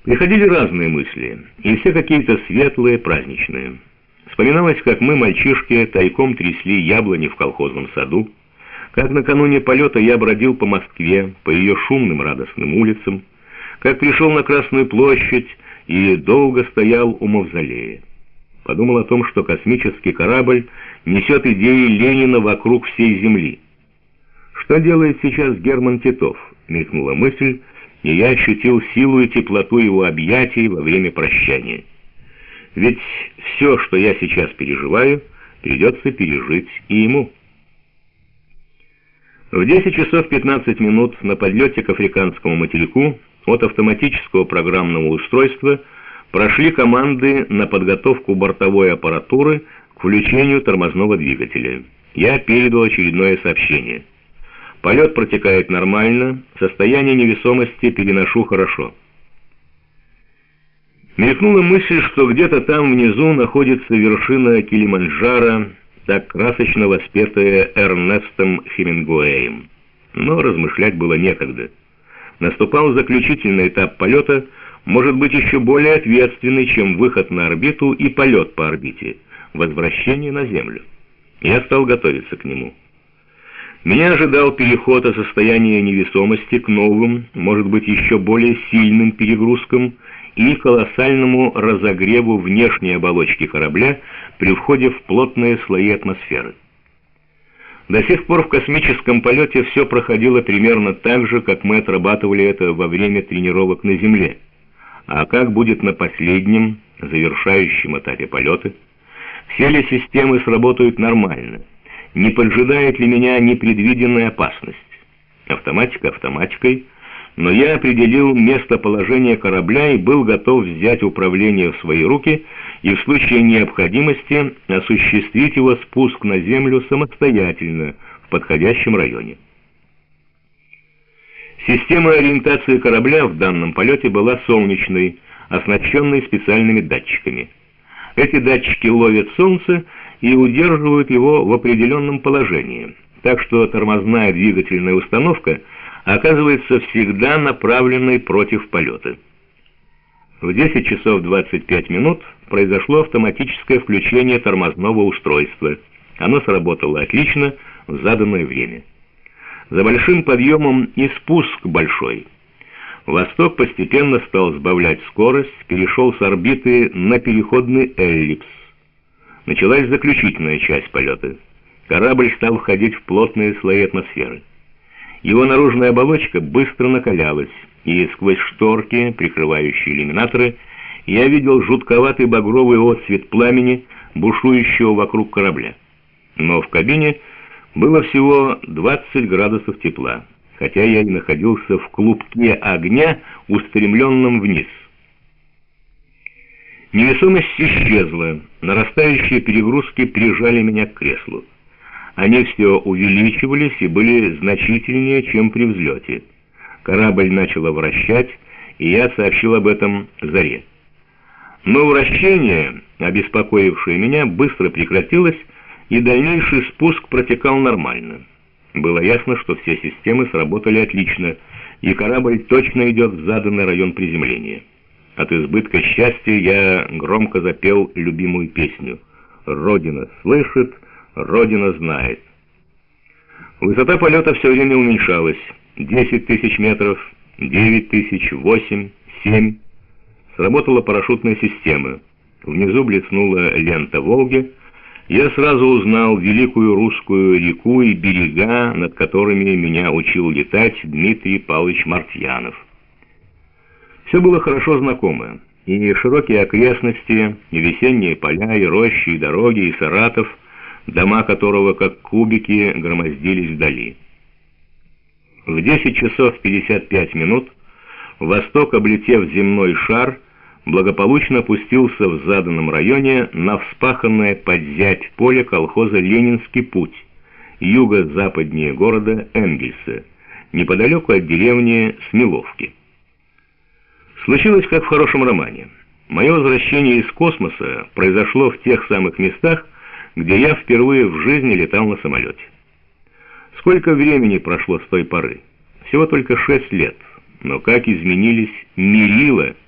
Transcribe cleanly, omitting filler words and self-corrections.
Приходили разные мысли, и все какие-то светлые, праздничные. Вспоминалось, как мы, мальчишки, тайком трясли яблони в колхозном саду, как накануне полета я бродил по Москве, по ее шумным радостным улицам, как пришел на Красную площадь и долго стоял у мавзолея. Подумал о том, что космический корабль несет идеи Ленина вокруг всей Земли. Что делает сейчас Герман Титов? Мелькнула мысль, и я ощутил силу и теплоту его объятий во время прощания. Ведь все, что я сейчас переживаю, придется пережить и ему. В 10 часов 15 минут на подлете к африканскому материку от автоматического программного устройства прошли команды на подготовку бортовой аппаратуры к включению тормозного двигателя. Я передал очередное сообщение. Полет протекает нормально, состояние невесомости переношу хорошо. Мелькнула мысль, что где-то там внизу находится вершина Килиманджаро, так красочно воспетая Эрнестом Хемингуэем. Но размышлять было некогда. Наступал заключительный этап полета, может быть еще более ответственный, чем выход на орбиту и полет по орбите, возвращение на Землю. Я стал готовиться к нему. Меня ожидал переход от состояния невесомости к новым, может быть еще более сильным перегрузкам и колоссальному разогреву внешней оболочки корабля при входе в плотные слои атмосферы. До сих пор в космическом полете все проходило примерно так же, как мы отрабатывали это во время тренировок на Земле. А как будет на последнем, завершающем этапе полета? Все ли системы сработают нормально? Не поджидает ли меня непредвиденная опасность? Автоматика автоматикой, но я определил местоположение корабля и был готов взять управление в свои руки и в случае необходимости осуществить его спуск на Землю самостоятельно в подходящем районе. Система ориентации корабля в данном полете была солнечной, оснащенной специальными датчиками. Эти датчики ловят солнце и удерживают его в определенном положении, так что тормозная двигательная установка оказывается всегда направленной против полета. В 10 часов 25 минут произошло автоматическое включение тормозного устройства. Оно сработало отлично в заданное время. За большим подъемом и спуск большой. Восток постепенно стал сбавлять скорость, перешел с орбиты на переходный эллипс. Началась заключительная часть полета. Корабль стал входить в плотные слои атмосферы. Его наружная оболочка быстро накалялась, и сквозь шторки, прикрывающие иллюминаторы, я видел жутковатый багровый отсвет пламени, бушующего вокруг корабля. Но в кабине было всего 20 градусов тепла, хотя я и находился в клубке огня, устремленном вниз. Невесомость исчезла, нарастающие перегрузки прижали меня к креслу. Они все увеличивались и были значительнее, чем при взлете. Корабль начал вращать, и я сообщил об этом Заре. Но вращение, обеспокоившее меня, быстро прекратилось, и дальнейший спуск протекал нормально. Было ясно, что все системы сработали отлично, и корабль точно идет в заданный район приземления. От избытка счастья я громко запел любимую песню «Родина слышит, Родина знает». Высота полета все время уменьшалась. 10 тысяч метров, 9 тысяч, 8, 7. Сработала парашютная система. Внизу блеснула лента Волги. Я сразу узнал великую русскую реку и берега, над которыми меня учил летать Дмитрий Павлович Мартьянов. Все было хорошо знакомо. И широкие окрестности, и весенние поля, и рощи, и дороги, и Саратов, дома которого, как кубики, громоздились вдали. В 10 часов 55 минут Восток, облетев земной шар, благополучно опустился в заданном районе на вспаханное под зять поле колхоза «Ленинский путь», юго-западнее города Энгельса, неподалеку от деревни Смеловки. Случилось, как в хорошем романе. Мое возвращение из космоса произошло в тех самых местах, где я впервые в жизни летал на самолете. Сколько времени прошло с той поры? Всего только 6 лет. Но как изменились мерила